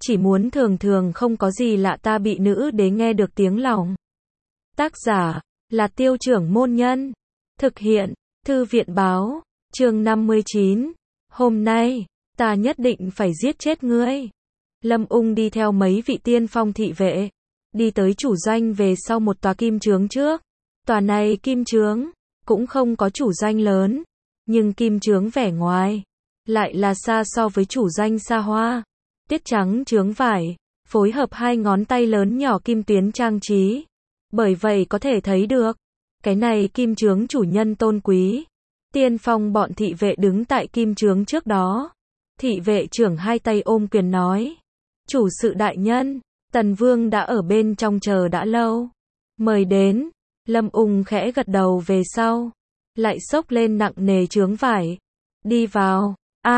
chỉ muốn thường thường không có gì lạ ta bị nữ đế nghe được tiếng lòng. Tác giả là Tiêu Trưởng Môn Nhân. Thực hiện Thư viện Báo. Chương 59. Hôm nay ta nhất định phải giết chết ngươi. Lâm Ung đi theo mấy vị tiên phong thị vệ, đi tới chủ doanh về sau một tòa kim trướng trước. Tòa này kim trướng cũng không có chủ doanh lớn, nhưng kim trướng vẻ ngoài lại là xa so với chủ doanh xa hoa. Tiết trắng trướng vải, phối hợp hai ngón tay lớn nhỏ kim tuyến trang trí. Bởi vậy có thể thấy được, cái này kim trướng chủ nhân tôn quý. Tiên phong bọn thị vệ đứng tại kim trướng trước đó. Thị vệ trưởng hai tay ôm quyền nói: chủ sự đại nhân, Tần Vương đã ở bên trong chờ đã lâu, mời đến. Lâm Ung khẽ gật đầu về sau, lại xốc lên nặng nề trướng vải. Đi vào.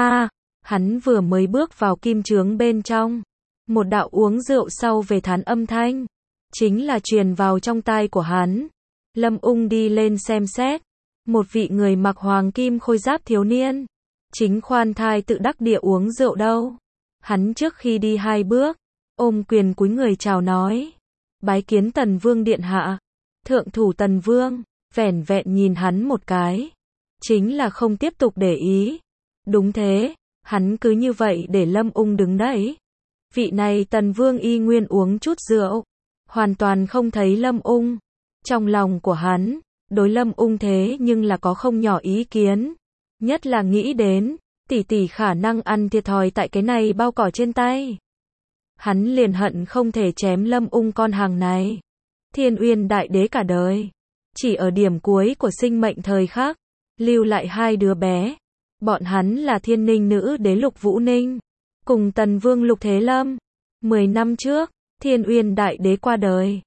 Hắn vừa mới bước vào kim trướng bên trong, một đạo uống rượu sau về thán âm thanh chính là truyền vào trong tai của hắn. Lâm Ung đi lên xem xét, một vị người mặc hoàng kim khôi giáp thiếu niên, chính khoan thai tự đắc địa uống rượu đâu. Hắn trước khi đi hai bước, ôm quyền cúi người chào nói: bái kiến Tần Vương điện hạ. Thượng thủ Tần Vương vẻn vẹn nhìn hắn một cái, chính là không tiếp tục để ý. Đúng thế, hắn cứ như vậy để Lâm Ung đứng đấy. Vị này Tần Vương y nguyên uống chút rượu, hoàn toàn không thấy Lâm Ung. Trong lòng của hắn, đối Lâm Ung thế nhưng là có không nhỏ ý kiến. Nhất là nghĩ đến tỷ tỷ khả năng ăn thiệt thòi tại cái này bao cỏ trên tay. Hắn liền hận không thể chém Lâm Ung con hàng này. Thiên Uyên Đại Đế cả đời, chỉ ở điểm cuối của sinh mệnh thời khắc, lưu lại hai đứa bé. Bọn hắn là Thiên Ninh Nữ Đế Lục Vũ Ninh, cùng Tần Vương Lục Thế Lâm. 10 năm trước, Thiên Uyên Đại Đế qua đời.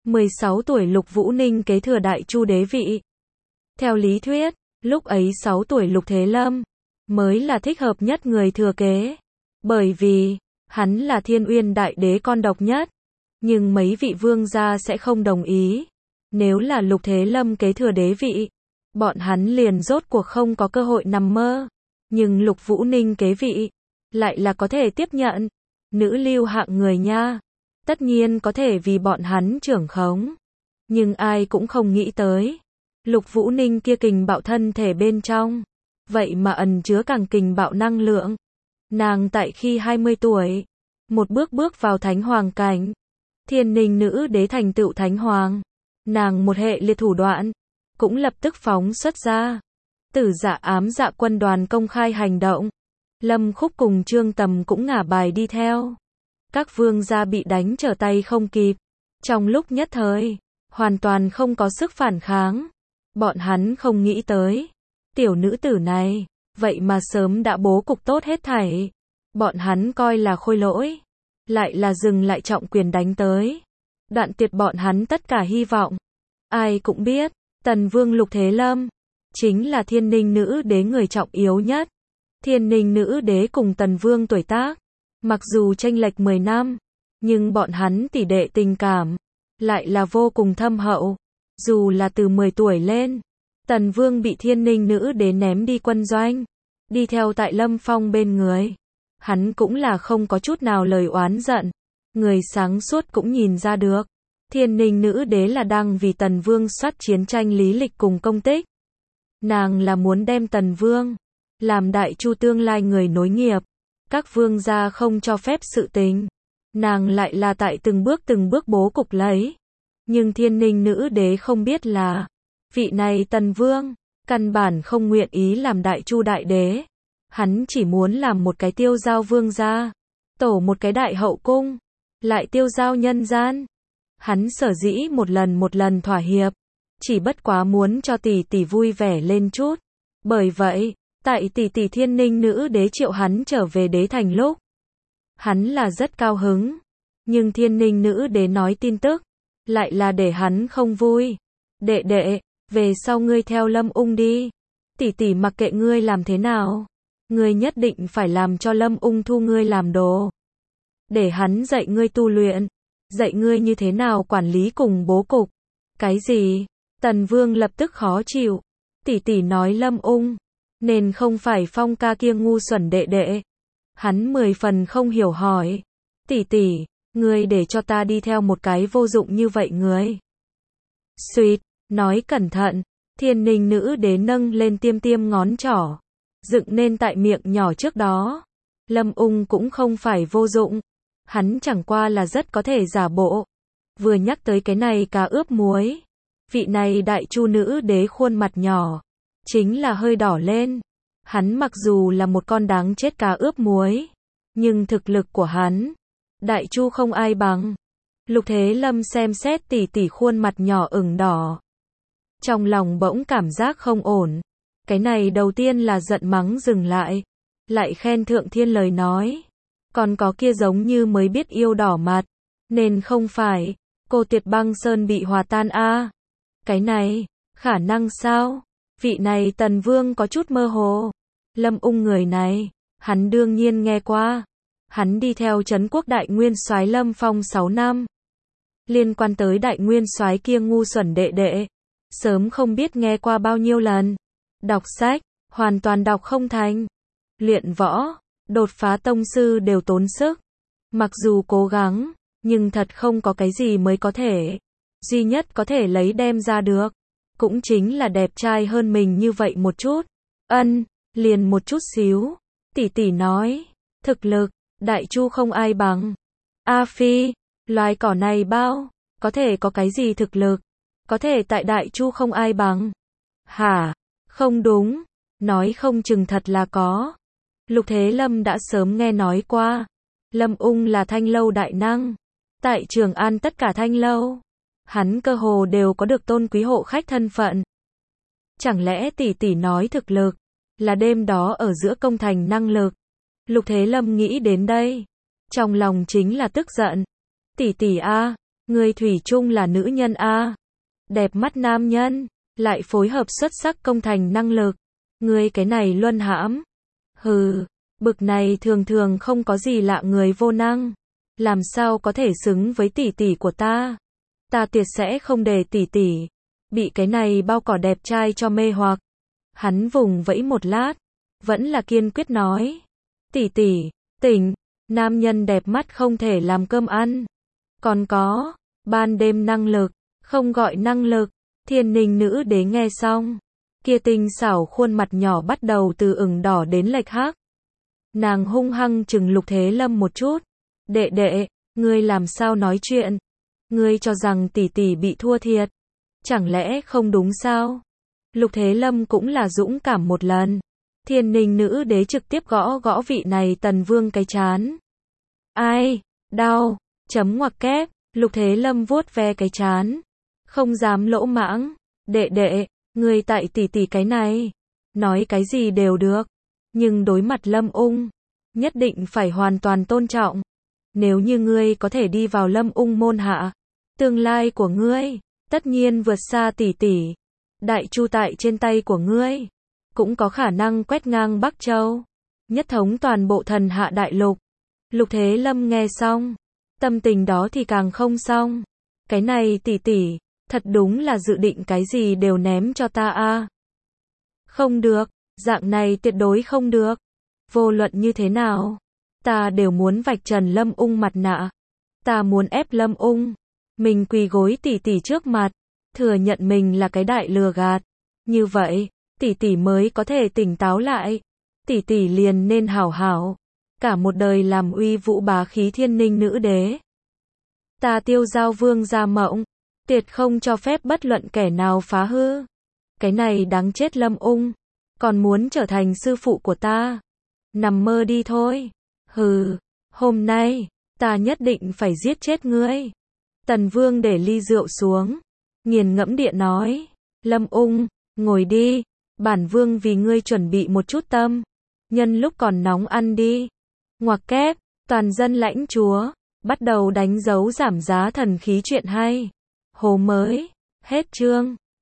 16 tuổi Lục Vũ Ninh kế thừa Đại Chu đế vị. Theo lý thuyết, lúc ấy 6 tuổi Lục Thế Lâm mới là thích hợp nhất người thừa kế. Bởi vì, hắn là Thiên Uyên Đại Đế con độc nhất. Nhưng mấy vị vương gia sẽ không đồng ý. Nếu là Lục Thế Lâm kế thừa đế vị, bọn hắn liền rốt cuộc không có cơ hội nằm mơ. Nhưng Lục Vũ Ninh kế vị, lại là có thể tiếp nhận. Nữ lưu hạng người nha, tất nhiên có thể vì bọn hắn trưởng khống. Nhưng ai cũng không nghĩ tới, Lục Vũ Ninh kia kình bạo thân thể bên trong, vậy mà ẩn chứa càng kình bạo năng lượng. Nàng tại khi 20 tuổi, một bước bước vào thánh hoàng cảnh. Thiên Ninh Nữ Đế thành tựu thánh hoàng, nàng một hệ liệt thủ đoạn cũng lập tức phóng xuất ra. Tử Dạ ám dạ quân đoàn công khai hành động. Lâm Khúc cùng Trương Tầm cũng ngả bài đi theo. Các vương gia bị đánh trở tay không kịp. Trong lúc nhất thời, hoàn toàn không có sức phản kháng. Bọn hắn không nghĩ tới, tiểu nữ tử này, vậy mà sớm đã bố cục tốt hết thảy. Bọn hắn coi là khôi lỗi, lại là dừng lại trọng quyền đánh tới. Đoạn tuyệt bọn hắn tất cả hy vọng. Ai cũng biết, Tần Vương Lục Thế Lâm chính là Thiên Ninh Nữ Đế người trọng yếu nhất. Thiên Ninh Nữ Đế cùng Tần Vương tuổi tác, mặc dù chênh lệch 10 năm, nhưng bọn hắn tỷ đệ tình cảm lại là vô cùng thâm hậu. Dù là từ 10 tuổi lên, Tần Vương bị Thiên Ninh Nữ Đế ném đi quân doanh, đi theo tại Lâm Phong bên người. Hắn cũng là không có chút nào lời oán giận. Người sáng suốt cũng nhìn ra được, Thiên Ninh Nữ Đế là đang vì Tần Vương soát chiến tranh lý lịch cùng công tích. Nàng là muốn đem Tần Vương làm Đại Chu tương lai người nối nghiệp. Các vương gia không cho phép sự tình, nàng lại là tại từng bước bố cục lấy. Nhưng Thiên Ninh Nữ Đế không biết là, vị này Tần Vương căn bản không nguyện ý làm Đại Chu đại đế. Hắn chỉ muốn làm một cái tiêu giao vương gia, tổ một cái đại hậu cung, lại tiêu giao nhân gian. Hắn sở dĩ một lần thỏa hiệp, chỉ bất quá muốn cho tỷ tỷ vui vẻ lên chút. Bởi vậy, tại tỷ tỷ Thiên Ninh Nữ Đế triệu hắn trở về đế thành lúc, hắn là rất cao hứng. Nhưng Thiên Ninh Nữ Đế nói tin tức, lại là để hắn không vui. Đệ đệ, về sau ngươi theo Lâm Ung đi. Tỷ tỷ mặc kệ ngươi làm thế nào, ngươi nhất định phải làm cho Lâm Ung thu ngươi làm đồ. Để hắn dạy ngươi tu luyện, dạy ngươi như thế nào quản lý cùng bố cục. Cái gì? Tần Vương lập tức khó chịu. Tỷ tỷ nói Lâm Ung nên không phải Phong ca kia ngu xuẩn đệ đệ. Hắn 10 phần không hiểu hỏi. Tỷ tỷ, ngươi để cho ta đi theo một cái vô dụng như vậy người. Suýt, nói cẩn thận, Thiên Ninh nữ đế nâng lên tiêm tiêm ngón trỏ, dựng nên tại miệng nhỏ trước đó. Lâm Ung cũng không phải vô dụng, hắn chẳng qua là rất có thể giả bộ. Vừa nhắc tới cái này cá ướp muối, vị này đại chu nữ đế khuôn mặt nhỏ, chính là hơi đỏ lên. Hắn mặc dù là một con đáng chết cá ướp muối, nhưng thực lực của hắn, đại chu không ai bằng. Lục Thế Lâm xem xét tỷ tỷ khuôn mặt nhỏ ửng đỏ. Trong lòng bỗng cảm giác không ổn. Cái này đầu tiên là giận mắng dừng lại khen Thượng Thiên lời nói. Còn có kia giống như mới biết yêu đỏ mặt, nên không phải, cô Tuyệt Băng Sơn bị hòa tan a. Cái này, khả năng sao? Vị này Tần Vương có chút mơ hồ. Lâm Ung người này, hắn đương nhiên nghe qua. Hắn đi theo Trấn Quốc Đại Nguyên Soái Lâm Phong 6 năm. Liên quan tới Đại Nguyên Soái kia ngu xuẩn đệ đệ, sớm không biết nghe qua bao nhiêu lần. Đọc sách, hoàn toàn đọc không thành. Luyện võ, đột phá tông sư đều tốn sức. Mặc dù cố gắng, nhưng thật không có cái gì mới có thể. Duy nhất có thể lấy đem ra được, cũng chính là đẹp trai hơn mình như vậy một chút. Liền một chút xíu. Tỷ tỷ nói, thực lực, đại chu không ai bằng. A Phi, loài cỏ này bao, có thể có cái gì thực lực? Có thể tại đại chu không ai bằng. Hả? Không đúng. Nói không chừng thật là có. Lục Thế Lâm đã sớm nghe nói qua. Lâm Ung là thanh lâu đại năng. Tại Trường An tất cả thanh lâu, hắn cơ hồ đều có được tôn quý hộ khách thân phận. Chẳng lẽ tỷ tỷ nói thực lực, là đêm đó ở giữa công thành năng lực? Lục Thế Lâm nghĩ đến đây. Trong lòng chính là tức giận. Tỷ tỷ a, người thủy chung là nữ nhân a. Đẹp mắt nam nhân, lại phối hợp xuất sắc công thành năng lực. Ngươi cái này luân hãm. Hừ, bực này thường thường không có gì lạ người vô năng. Làm sao có thể xứng với tỷ tỷ của ta? Ta tuyệt sẽ không để tỷ tỷ bị cái này bao cỏ đẹp trai cho mê hoặc. Hắn vùng vẫy một lát, vẫn là kiên quyết nói. Tỷ tỷ, tỉnh, nam nhân đẹp mắt không thể làm cơm ăn. Còn có, ban đêm năng lực, không gọi năng lực. Thiên Ninh nữ đế nghe xong, kia tinh xảo khuôn mặt nhỏ bắt đầu từ ửng đỏ đến lệch hắc. Nàng hung hăng chừng Lục Thế Lâm một chút. Đệ đệ, ngươi làm sao nói chuyện? Ngươi cho rằng tỷ tỷ bị thua thiệt? Chẳng lẽ không đúng sao? Lục Thế Lâm cũng là dũng cảm một lần. Thiên Ninh nữ đế trực tiếp gõ gõ vị này Tần Vương cái trán. Ai? Đau. Chấm ngoặc kép. Lục Thế Lâm vuốt ve cái trán. Không dám lỗ mãng. Đệ đệ, ngươi tại tỷ tỷ cái này. Nói cái gì đều được. Nhưng đối mặt Lâm Ung, nhất định phải hoàn toàn tôn trọng. Nếu như ngươi có thể đi vào Lâm Ung môn hạ, tương lai của ngươi, tất nhiên vượt xa tỷ tỷ. Đại chu tại trên tay của ngươi, cũng có khả năng quét ngang Bắc Châu, nhất thống toàn bộ thần hạ đại lục. Lục Thế Lâm nghe xong, tâm tình đó thì càng không xong. Cái này tỷ tỷ, thật đúng là dự định cái gì đều ném cho ta a. Không được, dạng này tuyệt đối không được. Vô luận như thế nào, ta đều muốn vạch trần Lâm Ung mặt nạ. Ta muốn ép Lâm Ung, mình quỳ gối tỷ tỷ trước mặt, thừa nhận mình là cái đại lừa gạt. Như vậy, tỷ tỷ mới có thể tỉnh táo lại. Tỷ tỷ liền nên hảo hảo, cả một đời làm uy vũ bá khí Thiên Ninh nữ đế. Ta Tiêu Giao Vương gia mộng, tuyệt không cho phép bất luận kẻ nào phá hư. Cái này đáng chết Lâm Ung, còn muốn trở thành sư phụ của ta. Nằm mơ đi thôi. Hừ, hôm nay, ta nhất định phải giết chết ngươi. Tần Vương để ly rượu xuống, nghiền ngẫm địa nói. Lâm Ung, ngồi đi, bản Vương vì ngươi chuẩn bị một chút tâm. Nhân lúc còn nóng ăn đi. Ngoặc kép, toàn dân lãnh chúa, bắt đầu đánh dấu giảm giá thần khí chuyện hay. Hồ mới, hết chương.